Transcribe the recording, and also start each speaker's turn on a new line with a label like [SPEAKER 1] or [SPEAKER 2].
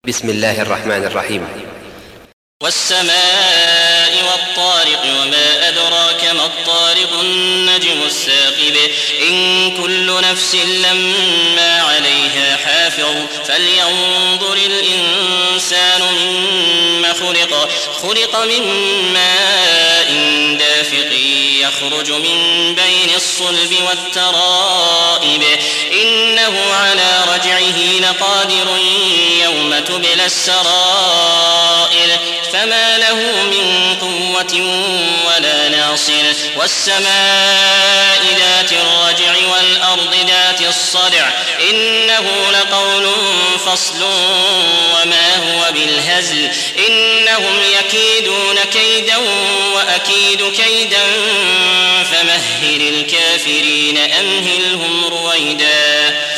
[SPEAKER 1] بسم الله الرحمن الرحيم.
[SPEAKER 2] والسماء والطارق وما أدراك ما الطارق النجم الثاقب إن كل نفس لما عليها حافظ فلينظر الإنسان مما خلق من ماء دافق يخرج من بين الصلب والترائب إنه على رجعه لقادر يوم تبلى السرائر فما له من قوة ولا ناصر والسماء ذات الرجع والأرض ذات الصدع إنه لقول فصل وما هو بالهزل إنهم يكيدون كيدا وأكيد كيدا فمهل الكافرين أمهلهم رويدا.